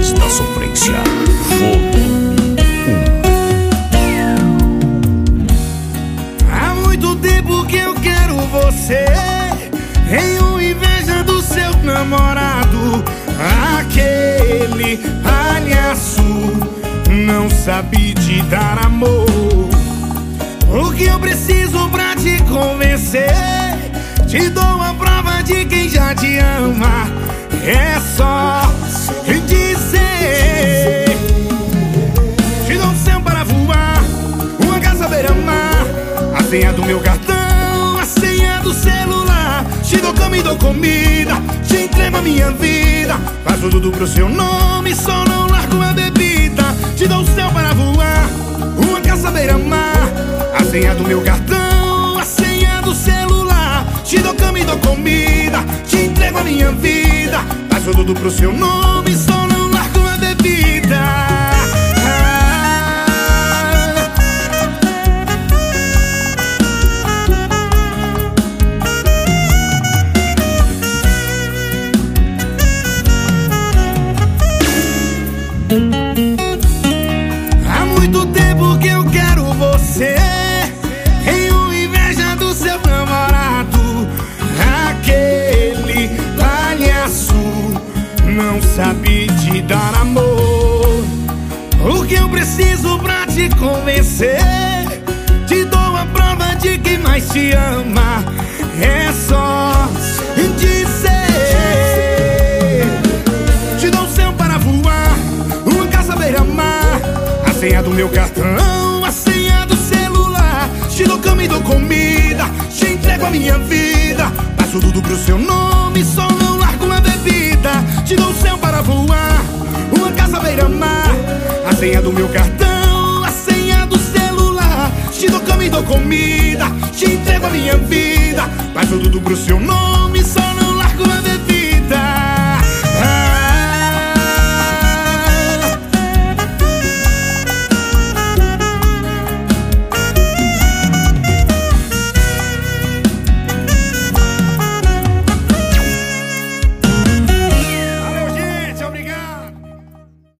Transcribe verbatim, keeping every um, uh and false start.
Voz da Sofrência. Volume um. Há muito tempo que eu quero você. Tenho inveja do seu namorado. Aquele palhaço não sabe te dar amor. O que eu preciso pra te convencer? Te dou a prova de quem já te ama. É só dizer. Te dou um céu para voar, uma casa beira-mar, a senha do meu cartão, a senha do celular. Te dou cama e dou comida, te entrego a minha vida. Faço tudo pro seu nome, só não largo a bebida. Te dou um céu para voar, uma casa beira-mar, a senha do meu cartão, a senha do celular. Te dou cama e dou comida, te entrego a minha vida. Faço tudo pro seu nome, só não largo a bebida. Há muito tempo que eu quero você. Tenho inveja do seu namorado. Aquele palhaço não sabe te dar amor. O que eu preciso pra te convencer? Te dou a prova de quem mais te ama. É só dizer. Te dou um céu para voar, uma casa beira-mar, a senha do meu cartão, a senha do celular. Te dou cama e dou comida, te entrego a minha vida. Passo tudo pro seu nome, só não largo uma bebida. Te dou um céu para voar, uma casa beira-mar, a senha do meu cartão, a senha do celular. Te dou cama e dou comida, te entrego a minha vida. Passo tudo pro seu nome, só